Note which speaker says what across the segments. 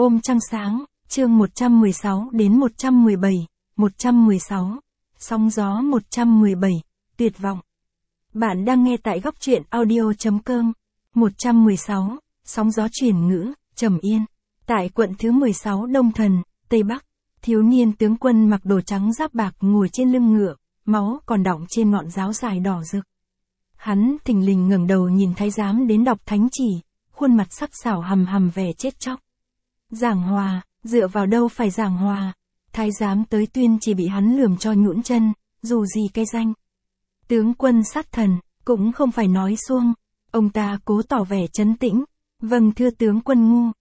Speaker 1: Hôm trăng sáng, chương 116 đến 117, 116, sóng gió 117, tuyệt vọng. Bạn đang nghe tại góc truyện audio.com. 116, sóng gió chuyển ngữ, Trầm Yên. Tại quận thứ 16 Đông Thần, Tây Bắc, thiếu niên tướng quân mặc đồ trắng giáp bạc ngồi trên lưng ngựa, máu còn đọng trên ngọn giáo dài đỏ rực. Hắn thình lình ngẩng đầu nhìn thái giám đến đọc thánh chỉ, khuôn mặt sắc sảo hầm hầm vẻ chết chóc. Giảng hòa, dựa vào đâu phải giảng hòa, thái giám tới tuyên chỉ bị hắn lườm cho nhũn chân, dù gì cái danh. Tướng quân sát thần, cũng không phải nói suông, ông ta cố tỏ vẻ trấn tĩnh, vâng thưa tướng quân ngu,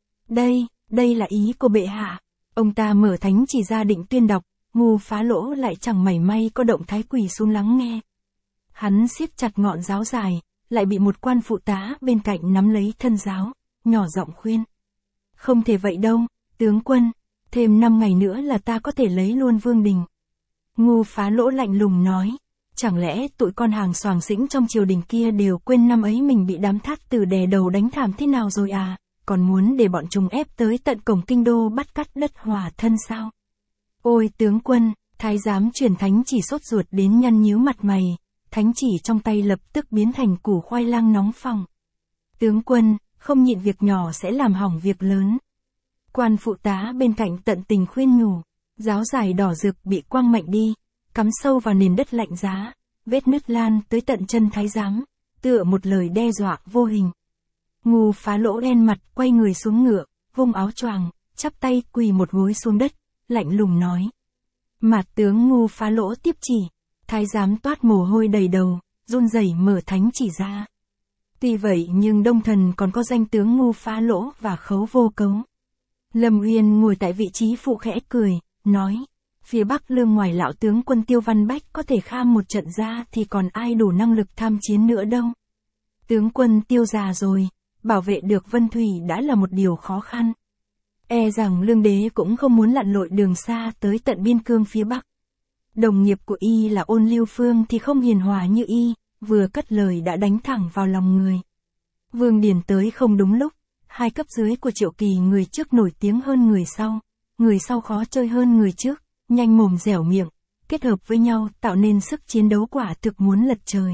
Speaker 1: đây là ý của bệ hạ. Ông ta mở thánh chỉ ra định tuyên đọc, Ngu Phá Lỗ lại chẳng mảy may có động thái quỳ xuống lắng nghe. Hắn siết chặt ngọn giáo dài, lại bị một quan phụ tá bên cạnh nắm lấy thân giáo, nhỏ giọng khuyên. Không thể vậy đâu, tướng quân, thêm 5 ngày nữa là ta có thể lấy luôn vương đình. Ngu Phá Lỗ lạnh lùng nói, chẳng lẽ tụi con hàng xoàng xĩnh trong triều đình kia đều quên năm ấy mình bị đám thát tử đè đầu đánh thảm thế nào rồi à, còn muốn để bọn chúng ép tới tận cổng kinh đô bắt cắt đất hòa thân sao? Ôi tướng quân, thái giám truyền thánh chỉ sốt ruột đến nhăn nhíu mặt mày, thánh chỉ trong tay lập tức biến thành củ khoai lang nóng phỏng. Tướng quân, không nhịn việc nhỏ sẽ làm hỏng việc lớn. Quan phụ tá bên cạnh tận tình khuyên nhủ, giáo dài đỏ rực bị quăng mạnh đi, cắm sâu vào nền đất lạnh giá, vết nứt lan tới tận chân thái giám, tựa một lời đe dọa vô hình. Ngu Phá Lỗ đen mặt quay người xuống ngựa, vung áo choàng, chắp tay quỳ một gối xuống đất, lạnh lùng nói. Mạt tướng Ngu Phá Lỗ tiếp chỉ, thái giám toát mồ hôi đầy đầu, run rẩy mở thánh chỉ ra. Tuy vậy nhưng Đông Thần còn có danh tướng Ngu Phá Lỗ và Khấu Vô Cấu. Lâm Uyên ngồi tại vị trí phụ khẽ cười, nói, phía Bắc Lương ngoài lão tướng quân Tiêu Văn Bách có thể kham một trận ra thì còn ai đủ năng lực tham chiến nữa đâu. Tướng quân Tiêu già rồi, bảo vệ được Vân Thủy đã là một điều khó khăn. E rằng Lương đế cũng không muốn lặn lội đường xa tới tận biên cương phía Bắc. Đồng nghiệp của y là Ôn Lưu Phương thì không hiền hòa như y, vừa cất lời đã đánh thẳng vào lòng người. Vương Điển tới không đúng lúc, hai cấp dưới của Triệu Kỳ người trước nổi tiếng hơn người sau khó chơi hơn người trước, nhanh mồm dẻo miệng, kết hợp với nhau tạo nên sức chiến đấu quả thực muốn lật trời.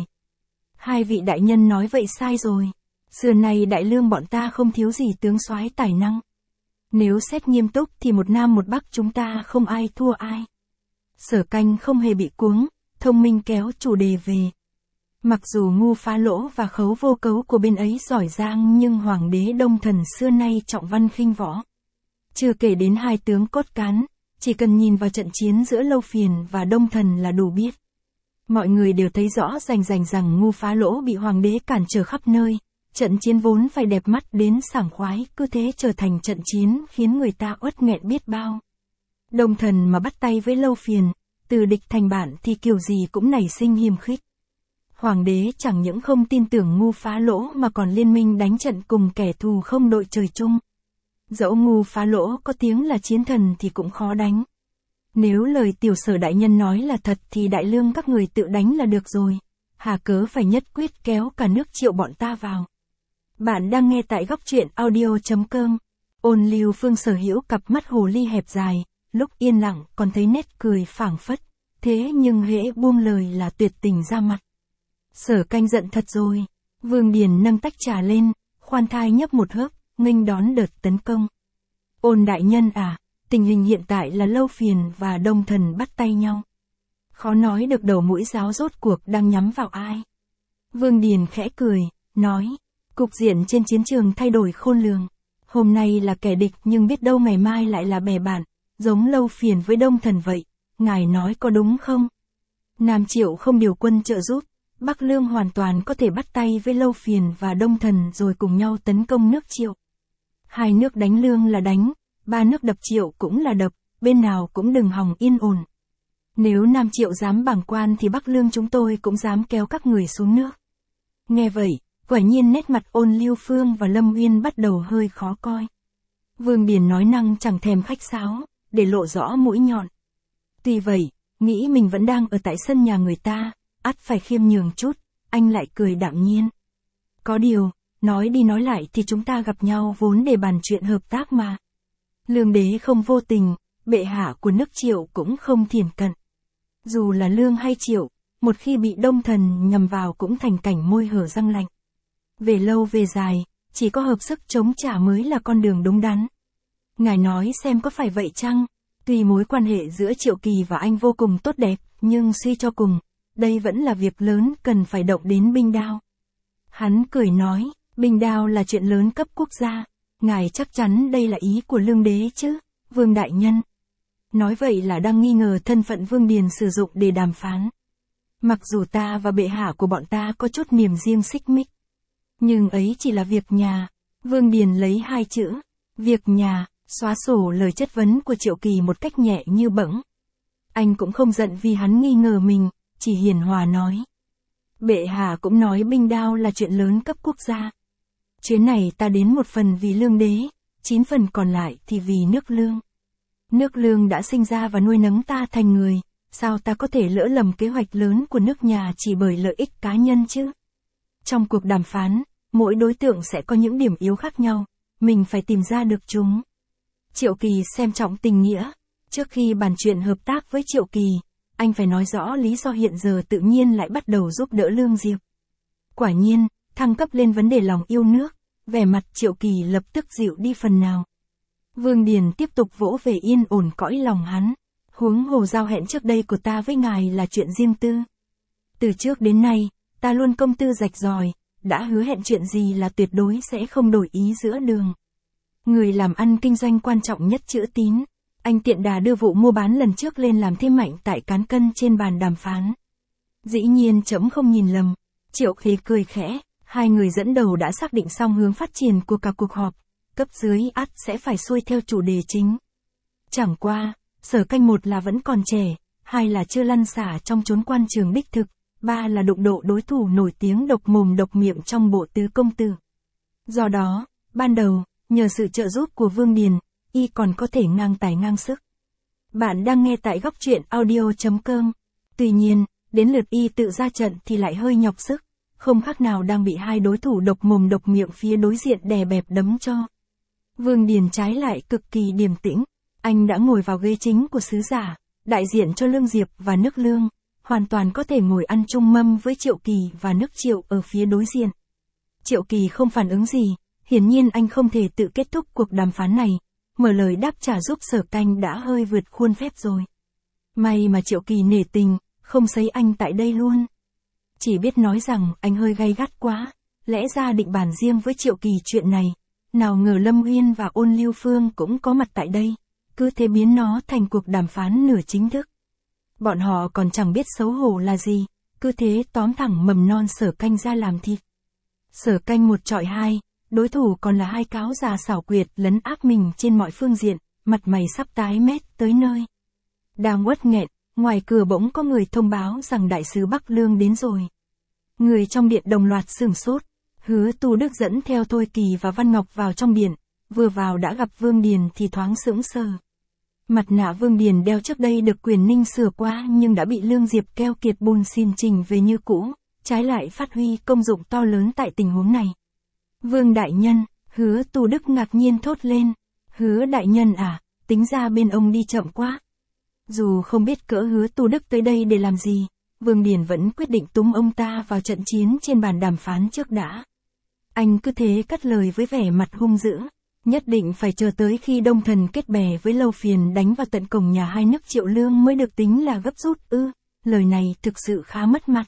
Speaker 1: Hai vị đại nhân nói vậy sai rồi, xưa nay Đại Lương bọn ta không thiếu gì tướng soái tài năng. Nếu xét nghiêm túc thì một Nam một Bắc chúng ta không ai thua ai. Sở Canh không hề bị cuống, thông minh kéo chủ đề về. Mặc dù Ngu Phá Lỗ và Khấu Vô Cấu của bên ấy giỏi giang nhưng Hoàng đế Đông Thần xưa nay trọng văn khinh võ. Chưa kể đến hai tướng cốt cán, chỉ cần nhìn vào trận chiến giữa Lâu Phiền và Đông Thần là đủ biết. Mọi người đều thấy rõ rành rằng Ngu Phá Lỗ bị Hoàng đế cản trở khắp nơi. Trận chiến vốn phải đẹp mắt đến sảng khoái, cứ thế trở thành trận chiến khiến người ta uất nghẹn biết bao. Đông Thần mà bắt tay với Lâu Phiền, từ địch thành bạn thì kiểu gì cũng nảy sinh hiềm khích. Hoàng đế chẳng những không tin tưởng Ngu Phá Lỗ mà còn liên minh đánh trận cùng kẻ thù không đội trời chung. Dẫu Ngu Phá Lỗ có tiếng là chiến thần thì cũng khó đánh. Nếu lời tiểu Sở đại nhân nói là thật thì Đại Lương các người tự đánh là được rồi. Hà cớ phải nhất quyết kéo cả nước Triệu bọn ta vào. Bạn đang nghe tại góc truyện audio.com. Ôn Lưu Phương sở hữu cặp mắt hồ ly hẹp dài, lúc yên lặng còn thấy nét cười phảng phất, thế nhưng hễ buông lời là tuyệt tình ra mặt. Sở Canh giận thật rồi. Vương Điển nâng tách trà lên, khoan thai nhấp một hớp, nghênh đón đợt tấn công. Ôn đại nhân à, tình hình hiện tại là Lâu Phiền và Đông Thần bắt tay nhau. Khó nói được đầu mũi giáo rốt cuộc đang nhắm vào ai. Vương Điển khẽ cười, nói, cục diện trên chiến trường thay đổi khôn lường. Hôm nay là kẻ địch nhưng biết đâu ngày mai lại là bè bạn, giống Lâu Phiền với Đông Thần vậy. Ngài nói có đúng không? Nam Triệu không điều quân trợ giúp, Bắc Lương hoàn toàn có thể bắt tay với Lâu Phiền và Đông Thần rồi cùng nhau tấn công nước Triệu. Hai nước đánh Lương là đánh, ba nước đập Triệu cũng là đập, bên nào cũng đừng hòng yên ổn. Nếu Nam Triệu dám bàng quan thì Bắc Lương chúng tôi cũng dám kéo các người xuống nước. Nghe vậy, quả nhiên nét mặt Ôn Lưu Phương và Lâm Uyên bắt đầu hơi khó coi. Vương Điển nói năng chẳng thèm khách sáo, để lộ rõ mũi nhọn. Tuy vậy, nghĩ mình vẫn đang ở tại sân nhà người ta, ắt phải khiêm nhường chút, anh lại cười đạm nhiên. Có điều, nói đi nói lại thì chúng ta gặp nhau vốn để bàn chuyện hợp tác mà. Lương đế không vô tình, bệ hạ của nước Triệu cũng không thiển cận. Dù là Lương hay Triệu, một khi bị Đông Thần nhằm vào cũng thành cảnh môi hở răng lạnh. Về lâu về dài, chỉ có hợp sức chống trả mới là con đường đúng đắn. Ngài nói xem có phải vậy chăng? Tuy mối quan hệ giữa Triệu Kỳ và anh vô cùng tốt đẹp, nhưng suy cho cùng, đây vẫn là việc lớn cần phải động đến binh đao. Hắn cười nói, binh đao là chuyện lớn cấp quốc gia. Ngài chắc chắn đây là ý của Lương đế chứ, Vương đại nhân. Nói vậy là đang nghi ngờ thân phận Vương Điền sử dụng để đàm phán. Mặc dù ta và bệ hạ của bọn ta có chút niềm riêng xích mích, nhưng ấy chỉ là việc nhà. Vương Điền lấy hai chữ, việc nhà, xóa sổ lời chất vấn của Triệu Kỳ một cách nhẹ như bẫng. Anh cũng không giận vì hắn nghi ngờ mình, chỉ hiền hòa nói. Bệ hạ cũng nói binh đao là chuyện lớn cấp quốc gia. Chuyến này ta đến một phần vì Lương đế, 9 phần còn lại thì vì nước Lương. Nước Lương đã sinh ra và nuôi nấng ta thành người, sao ta có thể lỡ lầm kế hoạch lớn của nước nhà chỉ bởi lợi ích cá nhân chứ? Trong cuộc đàm phán, mỗi đối tượng sẽ có những điểm yếu khác nhau, mình phải tìm ra được chúng. Triệu Kỳ xem trọng tình nghĩa, trước khi bàn chuyện hợp tác với Triệu Kỳ, anh phải nói rõ lý do hiện giờ tự nhiên lại bắt đầu giúp đỡ Lương Diệp. Quả nhiên, thăng cấp lên vấn đề lòng yêu nước, vẻ mặt Triệu Kỳ lập tức dịu đi phần nào. Vương Điền tiếp tục vỗ về yên ổn cõi lòng hắn. Huống hồ giao hẹn trước đây của ta với ngài là chuyện riêng tư. Từ trước đến nay, ta luôn công tư rạch ròi, đã hứa hẹn chuyện gì là tuyệt đối sẽ không đổi ý giữa đường. Người làm ăn kinh doanh quan trọng nhất chữ tín. Anh tiện đà đưa vụ mua bán lần trước lên làm thêm mạnh tại cán cân trên bàn đàm phán. Dĩ nhiên trẫm không nhìn lầm. Triệu Kỳ cười khẽ, hai người dẫn đầu đã xác định xong hướng phát triển của cả cuộc họp. Cấp dưới ắt sẽ phải xuôi theo chủ đề chính. Chẳng qua, Sở Canh một là vẫn còn trẻ, hai là chưa lăn xả trong chốn quan trường đích thực, ba là đụng độ đối thủ nổi tiếng độc mồm độc miệng trong bộ tứ công tử. Do đó, ban đầu, nhờ sự trợ giúp của Vương Điền, y còn có thể ngang tài ngang sức. Bạn đang nghe tại góc truyện audio.com. Tuy nhiên, đến lượt y tự ra trận thì lại hơi nhọc sức, không khác nào đang bị hai đối thủ độc mồm độc miệng phía đối diện đè bẹp đấm cho. Vương Điền trái lại cực kỳ điềm tĩnh, anh đã ngồi vào ghế chính của sứ giả, đại diện cho Lương Diệp và nước Lương, hoàn toàn có thể ngồi ăn chung mâm với Triệu Kỳ và nước Triệu ở phía đối diện. Triệu Kỳ không phản ứng gì, hiển nhiên anh không thể tự kết thúc cuộc đàm phán này, mở lời đáp trả giúp Sở Canh đã hơi vượt khuôn phép rồi. May mà Triệu Kỳ nể tình, không sấy anh tại đây luôn. Chỉ biết nói rằng anh hơi gay gắt quá, lẽ ra định bàn riêng với Triệu Kỳ chuyện này, nào ngờ Lâm Uyên và Ôn Lưu Phương cũng có mặt tại đây, cứ thế biến nó thành cuộc đàm phán nửa chính thức. Bọn họ còn chẳng biết xấu hổ là gì, cứ thế tóm thẳng mầm non Sở Canh ra làm thịt. Sở Canh một chọi hai, đối thủ còn là hai cáo già xảo quyệt lấn áp mình trên mọi phương diện, mặt mày sắp tái mét tới nơi. Đang uất nghẹn, ngoài cửa bỗng có người thông báo rằng đại sứ Bắc Lương đến rồi. Người trong điện đồng loạt sửng sốt, Hứa Tu Đức dẫn theo Thôi Kỳ và Văn Ngọc vào trong điện, vừa vào đã gặp Vương Điền thì thoáng sững sờ. Mặt nạ Vương Điền đeo trước đây được Quyền Ninh sửa qua nhưng đã bị Lương Diệp keo kiệt bùn xin trình về như cũ, trái lại phát huy công dụng to lớn tại tình huống này. Vương đại nhân, Hứa Tu Đức ngạc nhiên thốt lên. Hứa đại nhân à, tính ra bên ông đi chậm quá. Dù không biết cỡ Hứa Tu Đức tới đây để làm gì, Vương Điền vẫn quyết định túm ông ta vào trận chiến trên bàn đàm phán trước đã. Anh cứ thế cắt lời với vẻ mặt hung dữ. Nhất định phải chờ tới khi Đông Thần kết bè với Lâu Phiền đánh vào tận cổng nhà hai nước Triệu Lương mới được tính là gấp rút ư. Lời này thực sự khá mất mặt.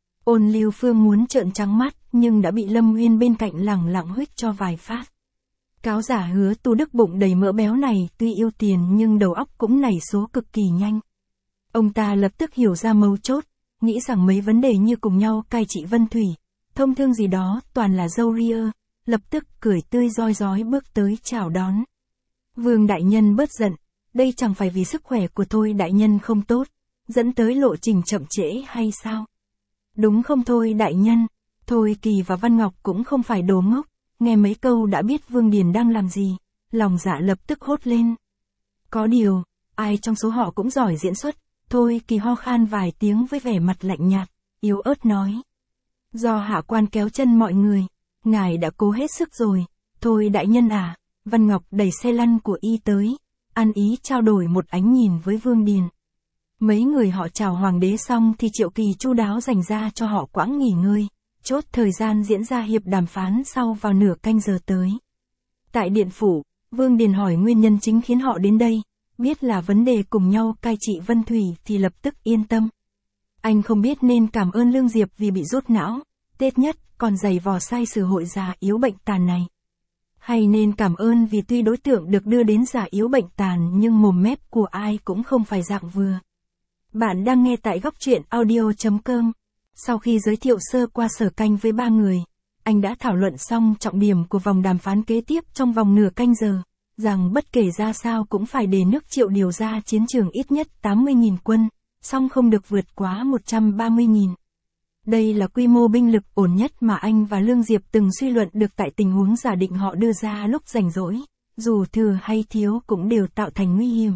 Speaker 1: Ôn Lưu Phương muốn trợn trắng mắt nhưng đã bị Lâm Uyên bên cạnh lẳng lặng huých cho vài phát. Cáo giả Hứa Tu Đức bụng đầy mỡ béo này tuy yêu tiền nhưng đầu óc cũng nảy số cực kỳ nhanh. Ông ta lập tức hiểu ra mấu chốt, nghĩ rằng mấy vấn đề như cùng nhau cai trị Vân Thủy, thông thương gì đó toàn là dâu ria, lập tức cười tươi rói rói bước tới chào đón. Vương đại nhân bớt giận, đây chẳng phải vì sức khỏe của Thôi đại nhân không tốt, dẫn tới lộ trình chậm trễ hay sao? Đúng không Thôi đại nhân? Thôi Kỳ và Văn Ngọc cũng không phải đồ ngốc, nghe mấy câu đã biết Vương Điền đang làm gì, lòng dạ lập tức hốt lên. Có điều, ai trong số họ cũng giỏi diễn xuất, Thôi Kỳ ho khan vài tiếng với vẻ mặt lạnh nhạt, yếu ớt nói. Do hạ quan kéo chân mọi người, ngài đã cố hết sức rồi, Thôi đại nhân à, Văn Ngọc đẩy xe lăn của y tới, ăn ý trao đổi một ánh nhìn với Vương Điền. Mấy người họ chào hoàng đế xong thì Triệu Kỳ chu đáo dành ra cho họ quãng nghỉ ngơi, chốt thời gian diễn ra hiệp đàm phán sau vào nửa canh giờ tới. Tại điện phủ, Vương Điền hỏi nguyên nhân chính khiến họ đến đây, biết là vấn đề cùng nhau cai trị Vân Thủy thì lập tức yên tâm. Anh không biết nên cảm ơn Lương Diệp vì bị rốt não, tết nhất còn giày vò sai sử hội già yếu bệnh tàn này. Hay nên cảm ơn vì tuy đối tượng được đưa đến già yếu bệnh tàn nhưng mồm mép của ai cũng không phải dạng vừa. Bạn đang nghe tại góc truyện audio.com. Sau khi giới thiệu sơ qua Sở Canh với ba người, anh đã thảo luận xong trọng điểm của vòng đàm phán kế tiếp trong vòng nửa canh giờ, rằng bất kể ra sao cũng phải để nước Triệu điều ra chiến trường ít nhất 80.000 quân, song không được vượt quá 130.000. Đây là quy mô binh lực ổn nhất mà anh và Lương Diệp từng suy luận được tại tình huống giả định họ đưa ra lúc rảnh rỗi, dù thừa hay thiếu cũng đều tạo thành nguy hiểm.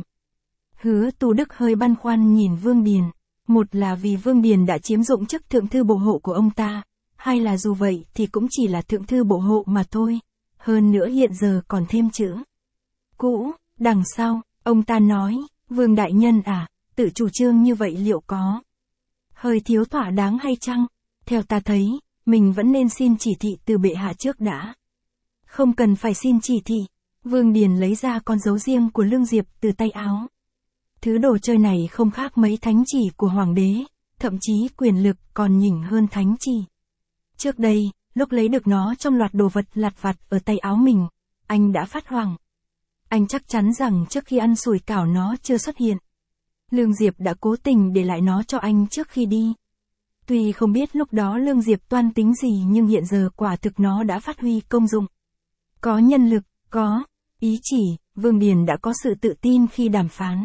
Speaker 1: Hứa Tu Đức hơi băn khoăn nhìn Vương Điền, một là vì Vương Điền đã chiếm dụng chức thượng thư bộ hộ của ông ta, hai là dù vậy thì cũng chỉ là thượng thư bộ hộ mà thôi, hơn nữa hiện giờ còn thêm chữ cũ, đằng sau, ông ta nói, Vương đại nhân à, tự chủ trương như vậy liệu có hơi thiếu thỏa đáng hay chăng? Theo ta thấy, mình vẫn nên xin chỉ thị từ bệ hạ trước đã. Không cần phải xin chỉ thị, Vương Điền lấy ra con dấu riêng của Lương Diệp từ tay áo. Thứ đồ chơi này không khác mấy thánh chỉ của hoàng đế, thậm chí quyền lực còn nhỉnh hơn thánh chỉ. Trước đây, lúc lấy được nó trong loạt đồ vật lặt vặt ở tay áo mình, anh đã phát hoảng. Anh chắc chắn rằng trước khi ăn sủi cảo nó chưa xuất hiện. Lương Diệp đã cố tình để lại nó cho anh trước khi đi. Tuy không biết lúc đó Lương Diệp toan tính gì nhưng hiện giờ quả thực nó đã phát huy công dụng. Có nhân lực, có ý chỉ, Vương Điền đã có sự tự tin khi đàm phán.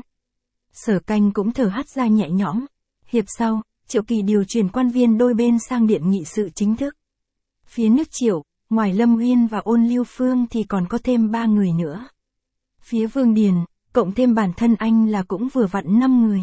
Speaker 1: Sở Canh cũng thở hắt ra nhẹ nhõm. Hiệp sau, Triệu Kỳ điều chuyển quan viên đôi bên sang điện nghị sự chính thức. Phía nước Triệu, ngoài Lâm Uyên và Ôn Lưu Phương thì còn có thêm 3 người nữa. Phía Vương Điền, cộng thêm bản thân anh là cũng vừa vặn 5 người.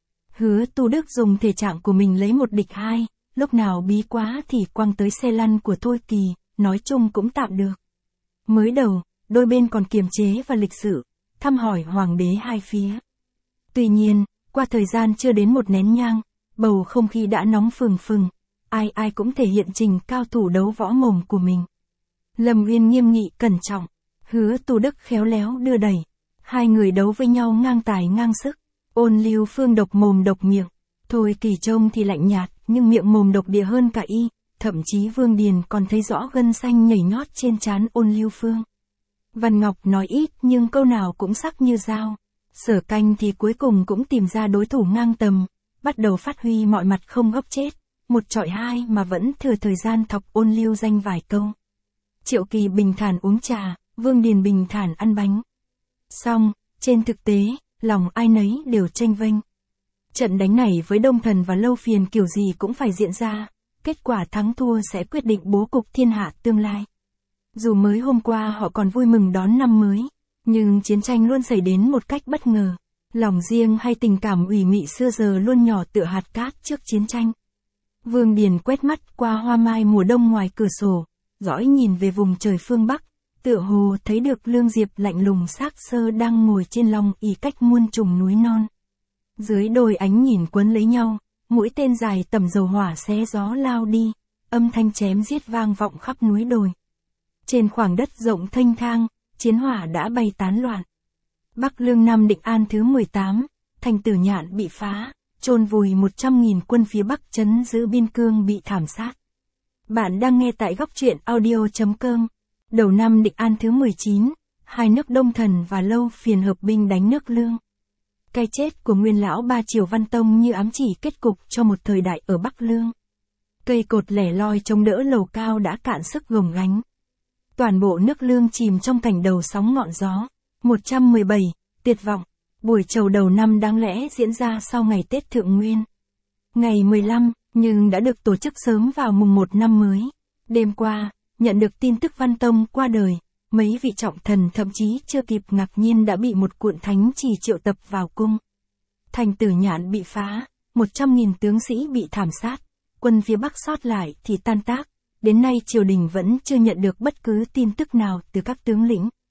Speaker 1: Hứa Tu Đức dùng thể trạng của mình lấy một địch hai, lúc nào bí quá thì quăng tới xe lăn của Thôi Kỳ, nói chung cũng tạm được. Mới đầu, đôi bên còn kiềm chế và lịch sự, thăm hỏi hoàng đế hai phía. Tuy nhiên, qua thời gian chưa đến một nén nhang, bầu không khí đã nóng phừng phừng, ai cũng thể hiện trình cao thủ đấu võ mồm của mình. Lâm Uyên nghiêm nghị cẩn trọng, Hứa Tu Đức khéo léo đưa đẩy. Hai người đấu với nhau ngang tài ngang sức. Ôn Lưu Phương độc mồm độc miệng. Thôi Kỳ trông thì lạnh nhạt, nhưng miệng mồm độc địa hơn cả y. Thậm chí Vương Điền còn thấy rõ gân xanh nhảy nhót trên trán Ôn Lưu Phương. Văn Ngọc nói ít nhưng câu nào cũng sắc như dao. Sở Canh thì cuối cùng cũng tìm ra đối thủ ngang tầm, bắt đầu phát huy mọi mặt không góc chết. Một chọi hai mà vẫn thừa thời gian thọc Ôn Lưu danh vài câu. Triệu Kỳ bình thản uống trà, Vương Điền bình thản ăn bánh. Xong, trên thực tế, lòng ai nấy đều chênh vênh. Trận đánh này với Đông Thần và Lâu Phiền kiểu gì cũng phải diễn ra, kết quả thắng thua sẽ quyết định bố cục thiên hạ tương lai. Dù mới hôm qua họ còn vui mừng đón năm mới, nhưng chiến tranh luôn xảy đến một cách bất ngờ. Lòng riêng hay tình cảm ủy mị xưa giờ luôn nhỏ tựa hạt cát trước chiến tranh. Vương Điền quét mắt qua hoa mai mùa đông ngoài cửa sổ, dõi nhìn về vùng trời phương Bắc. Tựa hồ thấy được Lương Diệp lạnh lùng xác sơ đang ngồi trên lòng ỷ cách muôn trùng núi non. Dưới đôi ánh nhìn quấn lấy nhau, mũi tên dài tầm dầu hỏa xé gió lao đi, âm thanh chém giết vang vọng khắp núi đồi. Trên khoảng đất rộng thênh thang, chiến hỏa đã bay tán loạn. Bắc Lương Nam Định An thứ 18, thành Tử Nhạn bị phá, chôn vùi 100.000 quân phía Bắc trấn giữ biên cương bị thảm sát. Bạn đang nghe tại góc truyện audio.com. Đầu năm Định An thứ 19, hai nước Đông Thần và Lâu Phiền hợp binh đánh nước Lương. Cái chết của nguyên lão Ba Triều Văn Tông như ám chỉ kết cục cho một thời đại ở Bắc Lương. Cây cột lẻ loi chống đỡ lầu cao đã cạn sức gồng gánh. Toàn bộ nước Lương chìm trong cảnh đầu sóng ngọn gió. 117, tuyệt vọng. Buổi chầu đầu năm đáng lẽ diễn ra sau ngày Tết Thượng Nguyên. Ngày 15, nhưng đã được tổ chức sớm vào mùng 1 năm mới. Đêm qua, nhận được tin tức Văn Tông qua đời, mấy vị trọng thần thậm chí chưa kịp ngạc nhiên đã bị một cuộn thánh chỉ triệu tập vào cung. Thành Tử Nhạn bị phá, 100.000 tướng sĩ bị thảm sát, quân phía Bắc sót lại thì tan tác, đến nay triều đình vẫn chưa nhận được bất cứ tin tức nào từ các tướng lĩnh.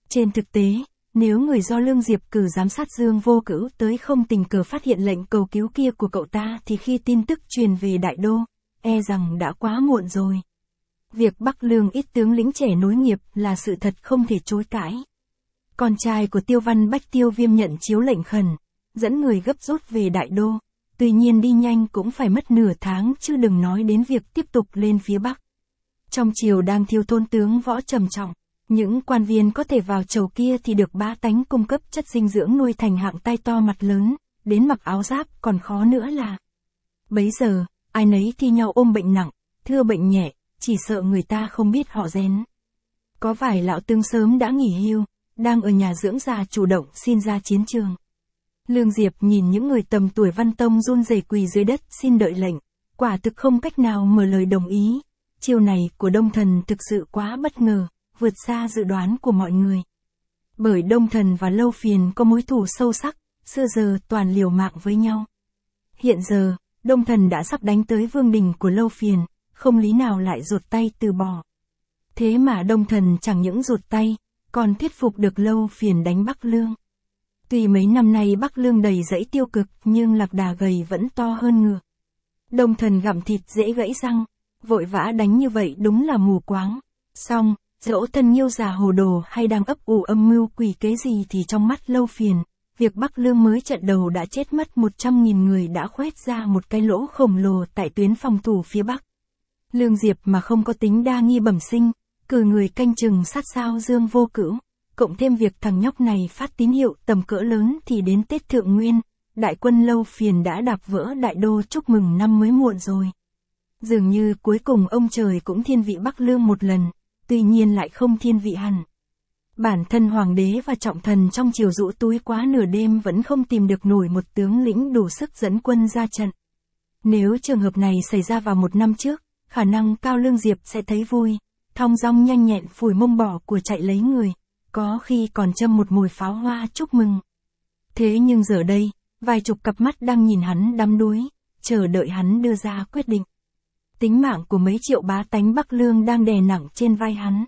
Speaker 1: Trên thực tế, nếu người do Lương Diệp cử giám sát Dương Vô Cửu tới không tình cờ phát hiện lệnh cầu cứu kia của cậu ta thì khi tin tức truyền về Đại Đô, e rằng đã quá muộn rồi. Việc Bắc Lương ít tướng lĩnh trẻ nối nghiệp là sự thật không thể chối cãi. Con trai của Tiêu Văn Bách Tiêu Viêm nhận chiếu lệnh khẩn, dẫn người gấp rút về Đại Đô, tuy nhiên đi nhanh cũng phải mất nửa tháng chứ đừng nói đến việc tiếp tục lên phía Bắc. Trong triều đang thiếu thôn tướng võ trầm trọng, những quan viên có thể vào chầu kia thì được bá tánh cung cấp chất dinh dưỡng nuôi thành hạng tay to mặt lớn, đến mặc áo giáp còn khó nữa là. Bấy giờ, ai nấy thi nhau ôm bệnh nặng, thưa bệnh nhẹ, chỉ sợ người ta không biết họ rén. Có vài lão tướng sớm đã nghỉ hưu, đang ở nhà dưỡng già chủ động xin ra chiến trường. Lương Diệp nhìn những người tầm tuổi Văn Tông run rẩy quỳ dưới đất xin đợi lệnh, quả thực không cách nào mở lời đồng ý. Chiêu này của Đông Thần thực sự quá bất ngờ, vượt xa dự đoán của mọi người. Bởi Đông Thần và Lâu Phiền có mối thù sâu sắc, xưa giờ toàn liều mạng với nhau. Hiện giờ, Đông Thần đã sắp đánh tới vương đình của Lâu Phiền, không lý nào lại rụt tay từ bỏ. Thế mà Đông Thần chẳng những rụt tay, còn thuyết phục được Lâu Phiền đánh Bắc Lương. Tuy mấy năm nay Bắc Lương đầy rẫy tiêu cực nhưng lạc đà gầy vẫn to hơn ngựa. Đông Thần gặm thịt dễ gãy răng, vội vã đánh như vậy đúng là mù quáng. Xong, dẫu thân Nhiêu già hồ đồ hay đang ấp ủ âm mưu quỷ kế gì thì trong mắt Lâu Phiền, việc Bắc Lương mới trận đầu đã chết mất 100.000 người đã khoét ra một cái lỗ khổng lồ tại tuyến phòng thủ phía Bắc. Lương Diệp mà không có tính đa nghi bẩm sinh, cử người canh chừng sát sao Dương Vô Cửu, cộng thêm việc thằng nhóc này phát tín hiệu tầm cỡ lớn thì đến Tết Thượng Nguyên, đại quân Lâu Phiền đã đạp vỡ Đại Đô chúc mừng năm mới muộn rồi. Dường như cuối cùng ông trời cũng thiên vị Bắc Lương một lần, tuy nhiên lại không thiên vị hẳn. Bản thân hoàng đế và trọng thần trong triều rũ túi quá nửa đêm vẫn không tìm được nổi một tướng lĩnh đủ sức dẫn quân ra trận. Nếu trường hợp này xảy ra vào một năm trước, khả năng cao Lương Diệp sẽ thấy vui, thong dong nhanh nhẹn phủi mông bỏ của chạy lấy người, có khi còn châm một mồi pháo hoa chúc mừng. Thế nhưng giờ đây, vài chục cặp mắt đang nhìn hắn đắm đuối, chờ đợi hắn đưa ra quyết định. Tính mạng của mấy triệu bá tánh Bắc Lương đang đè nặng trên vai hắn.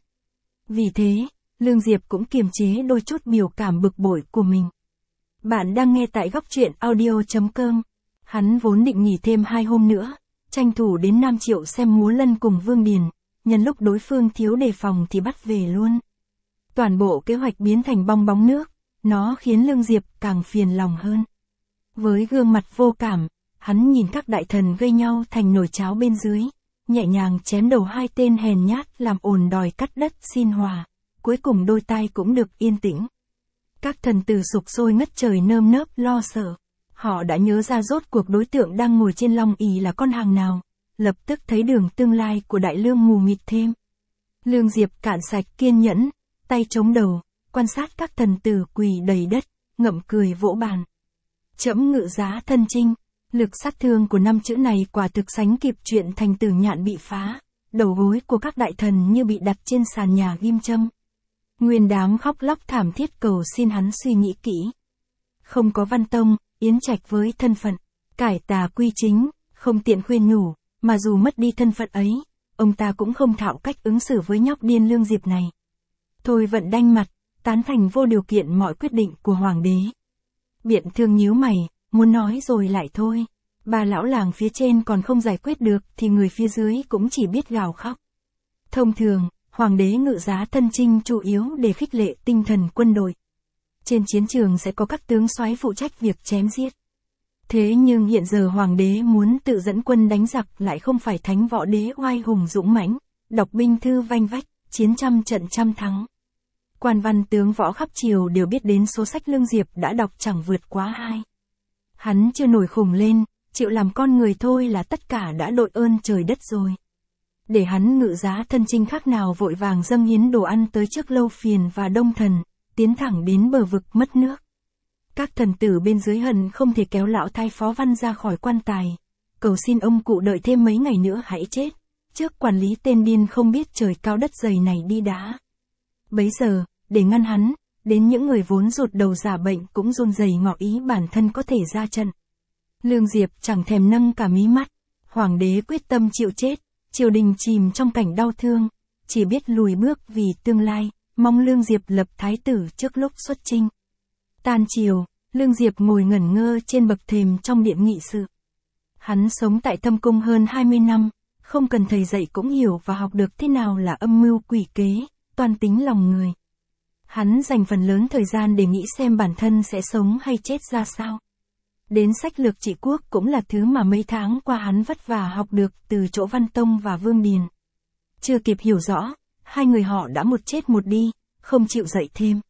Speaker 1: Vì thế, Lương Diệp cũng kiềm chế đôi chút biểu cảm bực bội của mình. Bạn đang nghe tại góc truyện audio.com. Hắn vốn định nghỉ thêm 2 hôm nữa, tranh thủ đến Nam Triệu xem múa lân cùng Vương Điền, nhân lúc đối phương thiếu đề phòng thì bắt về luôn. Toàn bộ kế hoạch biến thành bong bóng nước, nó khiến Lương Diệp càng phiền lòng hơn. Với gương mặt vô cảm, hắn nhìn các đại thần gây nhau thành nồi cháo bên dưới, nhẹ nhàng chém đầu 2 tên hèn nhát làm ồn đòi cắt đất xin hòa, cuối cùng đôi tai cũng được yên tĩnh. Các thần tử sục sôi ngất trời nơm nớp lo sợ, họ đã nhớ ra rốt cuộc đối tượng đang ngồi trên long ỷ là con hàng nào, lập tức thấy đường tương lai của Đại Lương mù mịt thêm. Lương Diệp cạn sạch kiên nhẫn, tay chống đầu, quan sát các thần tử quỳ đầy đất, ngậm cười vỗ bàn. Trẫm ngự giá thân chinh, lực sát thương của 5 chữ này quả thực sánh kịp chuyện thành tử nhạn bị phá, đầu gối của các đại thần như bị đặt trên sàn nhà ghim châm. Nguyên đám khóc lóc thảm thiết cầu xin hắn suy nghĩ kỹ. Không có Văn Tông, Yến Trạch với thân phận, cải tà quy chính, không tiện khuyên nhủ, mà dù mất đi thân phận ấy, ông ta cũng không thạo cách ứng xử với nhóc điên Lương Diệp này. Thôi vận đanh mặt, tán thành vô điều kiện mọi quyết định của hoàng đế. Biện Thương nhíu mày, muốn nói rồi lại thôi. Bà lão làng phía trên còn không giải quyết được thì người phía dưới cũng chỉ biết gào khóc. Thông thường, hoàng đế ngự giá thân chinh chủ yếu để khích lệ tinh thần quân đội. Trên chiến trường sẽ có các tướng soái phụ trách việc chém giết. Thế nhưng hiện giờ hoàng đế muốn tự dẫn quân đánh giặc lại không phải thánh võ đế oai hùng dũng mãnh, đọc binh thư vanh vách, chiến trăm trận trăm thắng. Quan văn tướng võ khắp triều đều biết đến số sách Lương Diệp đã đọc chẳng vượt quá 2. Hắn chưa nổi khùng lên, chịu làm con người thôi là tất cả đã đội ơn trời đất rồi. Để hắn ngự giá thân chinh khác nào vội vàng dâng hiến đồ ăn tới trước Lâu Phiền và Đông Thần, tiến thẳng đến bờ vực mất nước. Các thần tử bên dưới hận không thể kéo lão thái phó Văn ra khỏi quan tài, cầu xin ông cụ đợi thêm mấy ngày nữa hãy chết, trước quản lý tên điên không biết trời cao đất dày này đi đá. Bấy giờ, để ngăn hắn, đến những người vốn rụt đầu giả bệnh cũng run rẩy ngỏ ý bản thân có thể ra trận. Lương Diệp chẳng thèm nâng cả mí mắt, hoàng đế quyết tâm chịu chết, triều đình chìm trong cảnh đau thương, chỉ biết lùi bước vì tương lai, mong Lương Diệp lập thái tử trước lúc xuất chinh. Tan chiều, Lương Diệp ngồi ngẩn ngơ trên bậc thềm trong điện nghị sự. Hắn sống tại Thâm Cung hơn 20 năm, không cần thầy dạy cũng hiểu và học được thế nào là âm mưu quỷ kế, toan tính lòng người. Hắn dành phần lớn thời gian để nghĩ xem bản thân sẽ sống hay chết ra sao. Đến sách lược trị quốc cũng là thứ mà mấy tháng qua hắn vất vả học được từ chỗ Văn Tông và Vương Điền. Chưa kịp hiểu rõ, hai người họ đã một chết một đi, không chịu dậy thêm.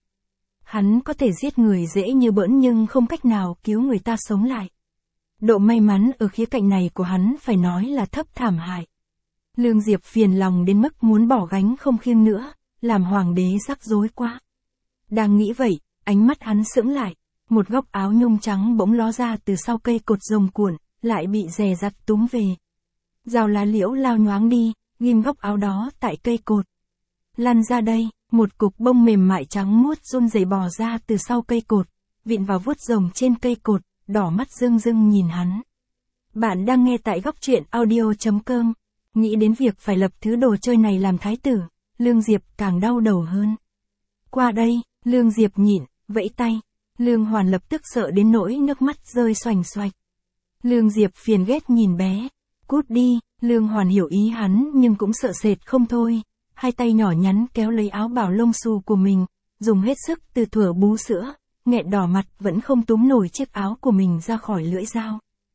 Speaker 1: Hắn có thể giết người dễ như bỡn nhưng không cách nào cứu người ta sống lại. Độ may mắn ở khía cạnh này của hắn phải nói là thấp thảm hại. Lương Diệp phiền lòng đến mức muốn bỏ gánh không khiêng nữa, làm hoàng đế rắc rối quá. Đang nghĩ vậy, ánh mắt hắn sững lại, một góc áo nhung trắng bỗng ló ra từ sau cây cột rồng cuộn, lại bị dè dặt túm về. Rào lá liễu lao nhoáng đi, ghim góc áo đó tại cây cột. Lăn ra đây, một cục bông mềm mại trắng muốt run rẩy bò ra từ sau cây cột, vịn vào vuốt rồng trên cây cột, đỏ mắt rưng rưng nhìn hắn. Bạn đang nghe tại góc truyện audio.com. Nghĩ đến việc phải lập thứ đồ chơi này làm thái tử, Lương Diệp càng đau đầu hơn. Qua đây, Lương Diệp nhịn, vẫy tay. Lương Hoàn lập tức sợ đến nỗi nước mắt rơi xoành xoạch. Lương Diệp phiền ghét nhìn bé. Cút đi, Lương Hoàn hiểu ý hắn nhưng cũng sợ sệt không thôi. Hai tay nhỏ nhắn kéo lấy áo bào lông xù của mình, dùng hết sức từ thuở bú sữa, nghẹn đỏ mặt vẫn không túm nổi chiếc áo của mình ra khỏi lưỡi dao.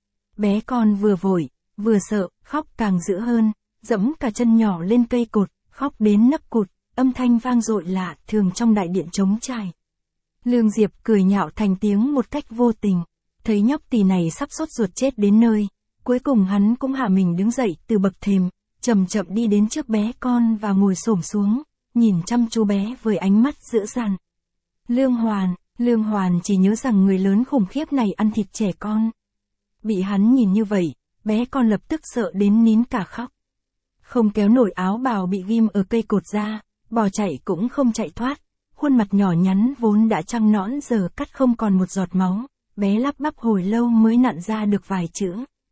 Speaker 1: Bé con vừa vội, vừa sợ, khóc càng dữ hơn, dẫm cả chân nhỏ lên cây cột, khóc đến nấc cụt, âm thanh vang dội lạ thường trong đại điện trống trải. Lương Diệp cười nhạo thành tiếng một cách vô tình, thấy nhóc tỳ này sắp sốt ruột chết đến nơi, cuối cùng hắn cũng hạ mình đứng dậy từ bậc thềm, chậm chậm đi đến trước bé con và ngồi xổm xuống, nhìn chăm chú bé với ánh mắt dữ dằn. Lương Hoàn chỉ nhớ rằng người lớn khủng khiếp này ăn thịt trẻ con. Bị hắn nhìn như vậy, bé con lập tức sợ đến nín cả khóc. Không kéo nổi áo bào bị ghim ở cây cột ra, bò chạy cũng không chạy thoát, khuôn mặt nhỏ nhắn vốn đã trăng nõn giờ cắt không còn một giọt máu, bé lắp bắp hồi lâu mới nặn ra được vài chữ.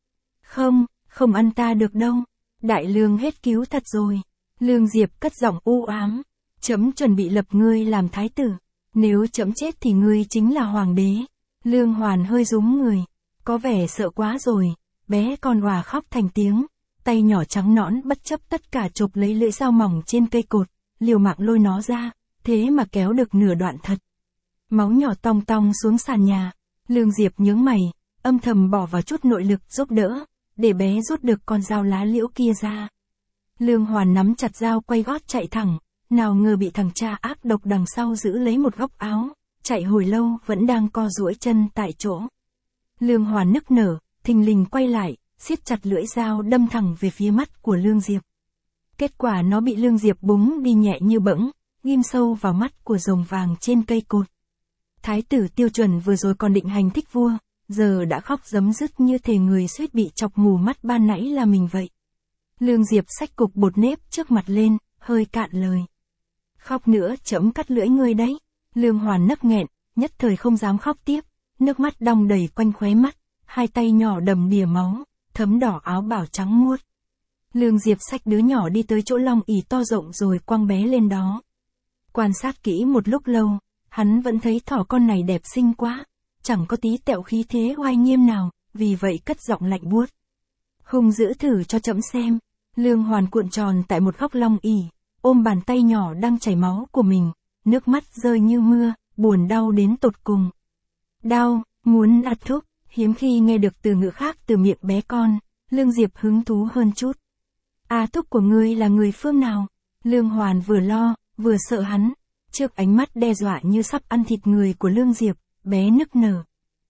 Speaker 1: Không ăn ta được đâu, đại lương hết cứu thật rồi. Lương Diệp cất giọng u ám, trẫm chuẩn bị lập ngươi làm thái tử, nếu trẫm chết thì ngươi chính là hoàng đế. Lương Hoàn hơi rúm người, có vẻ sợ quá rồi, bé con òa khóc thành tiếng, tay nhỏ trắng nõn bất chấp tất cả chộp lấy lưỡi dao mỏng trên cây cột, liều mạng lôi nó ra, thế mà kéo được nửa đoạn thật. Máu nhỏ tong tong xuống sàn nhà, Lương Diệp nhướng mày, âm thầm bỏ vào chút nội lực giúp đỡ, để bé rút được con dao lá liễu kia ra. Lương Hoàn nắm chặt dao quay gót chạy thẳng, nào ngờ bị thằng cha ác độc đằng sau giữ lấy một góc áo, chạy hồi lâu vẫn đang co duỗi chân tại chỗ. Lương Hoàn nức nở, thình lình quay lại, siết chặt lưỡi dao đâm thẳng về phía mắt của Lương Diệp. Kết quả nó bị Lương Diệp búng đi nhẹ như bẫng, ghim sâu vào mắt của rồng vàng trên cây cột. Thái tử Tiêu Chuẩn vừa rồi còn định hành thích vua, giờ đã khóc rấm rứt như thể người suýt bị chọc mù mắt ban nãy là mình vậy. Lương Diệp xách cục bột nếp trước mặt lên, hơi cạn lời. Khóc nữa trẫm cắt lưỡi ngươi đấy. Lương Hoàn nấc nghẹn, nhất thời không dám khóc tiếp, nước mắt đong đầy quanh khóe mắt, hai tay nhỏ đầm đìa máu, thấm đỏ áo bào trắng muốt. Lương Diệp xách đứa nhỏ đi tới chỗ long ỷ to rộng rồi quăng bé lên đó. Quan sát kỹ một lúc lâu, hắn vẫn thấy thỏ con này đẹp xinh quá, chẳng có tí tẹo khí thế oai nghiêm nào, vì vậy cất giọng lạnh buốt. Hung dữ thử cho trẫm xem. Lương Hoàn cuộn tròn tại một góc long ỷ, ôm bàn tay nhỏ đang chảy máu của mình, nước mắt rơi như mưa, buồn đau đến tột cùng. Đau, muốn ạt thúc, hiếm khi nghe được từ ngữ khác từ miệng bé con, Lương Diệp hứng thú hơn chút. Thúc của ngươi là người phương nào? Lương Hoàn vừa lo, vừa sợ hắn, trước ánh mắt đe dọa như sắp ăn thịt người của Lương Diệp, bé nức nở.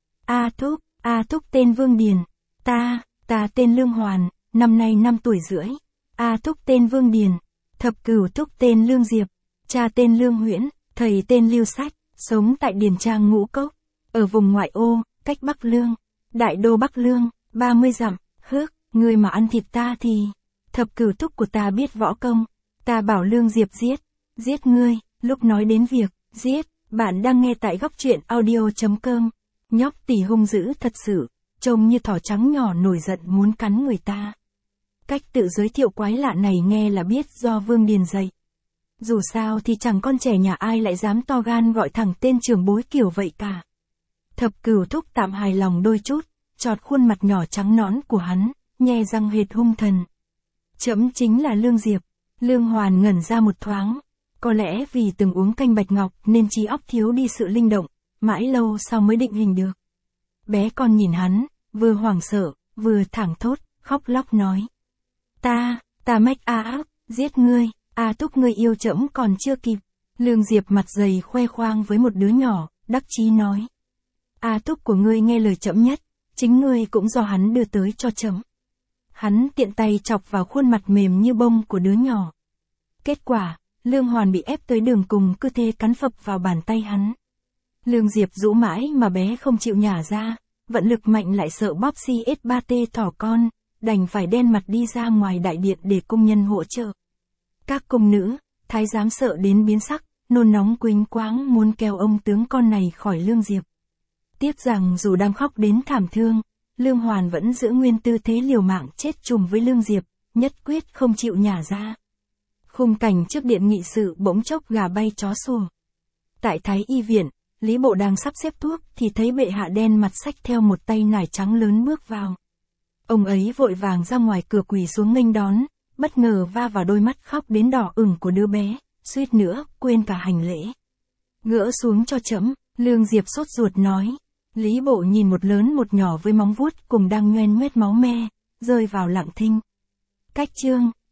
Speaker 1: Thúc tên Vương Điền, ta tên Lương Hoàn, năm nay 5 tuổi rưỡi. Thúc tên Vương Điền, thập cửu thúc tên Lương Diệp, cha tên Lương Huyễn, thầy tên Lưu Sách, sống tại Điền Trang Ngũ Cốc, ở vùng ngoại ô, cách Bắc Lương, đại đô Bắc Lương, 30 dặm. Ngươi mà ăn thịt ta thì, thập cửu thúc của ta biết võ công, ta bảo Lương Diệp giết ngươi. Lúc nói đến việc giết, bạn đang nghe tại góc truyện audio.com. Nhóc tỳ hung dữ thật sự, trông như thỏ trắng nhỏ nổi giận muốn cắn người ta. Cách tự giới thiệu quái lạ này nghe là biết do Vương Điền dạy. Dù sao thì chẳng con trẻ nhà ai lại dám to gan gọi thẳng tên trưởng bối kiểu vậy cả. Thập Cửu Thúc tạm hài lòng đôi chút, chọt khuôn mặt nhỏ trắng nõn của hắn, nhe răng hệt hung thần. Trẫm chính là Lương Diệp. Lương Hoàn ngẩn ra một thoáng. Có lẽ vì từng uống canh bạch ngọc nên trí óc thiếu đi sự linh động, mãi lâu sau mới định hình được. Bé con nhìn hắn, vừa hoảng sợ, vừa thảng thốt, khóc lóc nói. Ta mách ác, giết ngươi, Túc ngươi yêu trẫm còn chưa kịp. Lương Diệp mặt dày khoe khoang với một đứa nhỏ, đắc chí nói. Túc của ngươi nghe lời trẫm nhất, chính ngươi cũng do hắn đưa tới cho trẫm. Hắn tiện tay chọc vào khuôn mặt mềm như bông của đứa nhỏ. Kết quả, Lương Hoàn bị ép tới đường cùng cứ thế cắn phập vào bàn tay hắn. Lương Diệp rũ mãi mà bé không chịu nhả ra, vận lực mạnh lại sợ bóp CS3T thỏ con, đành phải đen mặt đi ra ngoài đại điện để cung nhân hỗ trợ. Các cung nữ, thái giám sợ đến biến sắc, nôn nóng quỳnh quáng muốn kéo ông tướng con này khỏi Lương Diệp. Tiếc rằng dù đang khóc đến thảm thương, Lương Hoàn vẫn giữ nguyên tư thế liều mạng chết chùm với Lương Diệp, nhất quyết không chịu nhả ra. Khung cảnh trước điện nghị sự bỗng chốc gà bay chó sủa. Tại Thái Y viện, Lý Bộ đang sắp xếp thuốc thì thấy bệ hạ đen mặt xách theo một tay nải trắng lớn bước vào. Ông ấy vội vàng ra ngoài cửa quỳ xuống nghênh đón, bất ngờ va vào đôi mắt khóc đến đỏ ửng của đứa bé, suýt nữa quên cả hành lễ. Gỡ xuống cho trẫm, Lương Diệp sốt ruột nói. Lý Bộ nhìn một lớn một nhỏ với móng vuốt cùng đang nhoen nhoét máu me, rơi vào lặng thinh. Cách chương